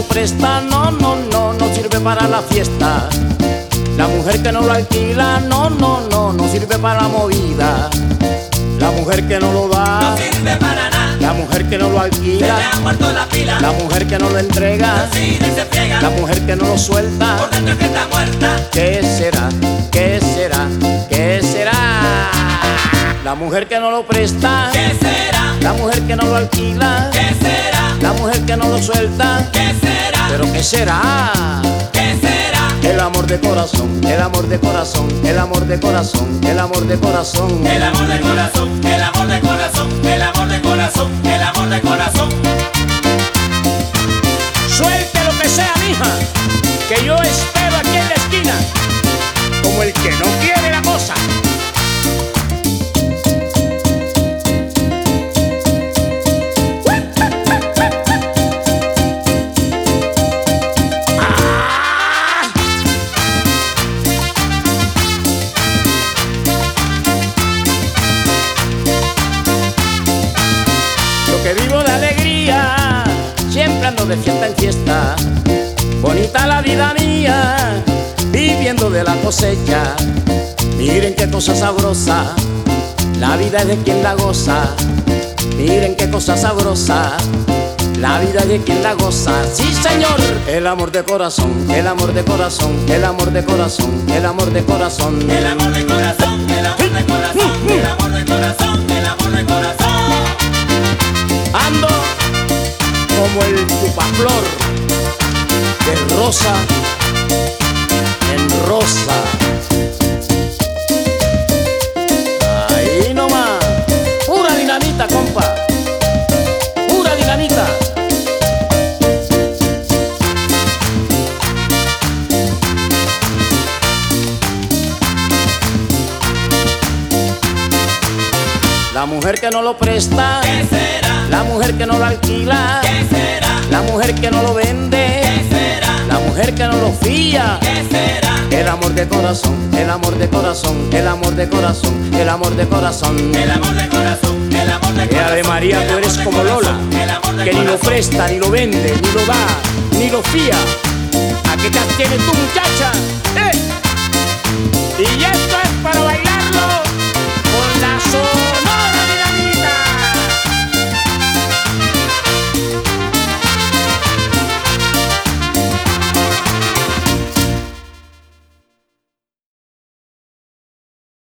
presta, no, no, no, no sirve para la fiesta. La mujer que no lo alquila, no, no, no, no sirve para la movida. La mujer que no lo da, no sirve para nada. La mujer que no lo alquila, se le ha muerto la pila. La mujer que no lo entrega, no sirve y se friega. La mujer que no lo suelta, por dentro que está muerta. ¿Qué será? ¿Qué será? ¿Qué será? La mujer que no lo presta, ¿qué será? La mujer que no lo alquila, ¿qué será? La mujer que no lo suelta, ¿qué será? ¿pero qué será? ¿Qué será? El amor de corazón, el amor de corazón, el amor de corazón, el amor de corazón. El amor de corazón, el amor de corazón, el amor de corazón, el amor de corazón. Suelte lo que sea, mija, que yo espero aquí en la esquina, como el que no quiere la cosa. Que vivo de alegría, siempre ando de fiesta en fiesta. Bonita la vida mía, viviendo de la cosecha. Miren qué cosa sabrosa, la vida es de quien la goza. Miren qué cosa sabrosa, la vida es de quien la goza. Sí, señor. El amor de corazón, el amor de corazón, el amor de corazón, el amor de corazón. El amor de corazón, el amor de corazón, el amor de corazón, el amor de corazón. Ando como el chupaflor, de rosa en rosa. Ahí nomás, pura dinamita, compa, pura dinamita. La mujer que no lo presta, ¿qué será? La mujer que no lo alquila, ¿qué será? La mujer que no lo vende, ¿qué será? La mujer que no lo fía, ¿qué será? el amor de corazón, el amor de corazón, el amor de corazón, el amor de corazón. El amor de corazón, el amor de corazón. Ave María, tú eres como Lola, que ni lo presta, ni lo vende, ni lo da, ni lo fía. ¿A qué te tienes tu muchacha? Y esto es para bailarlo.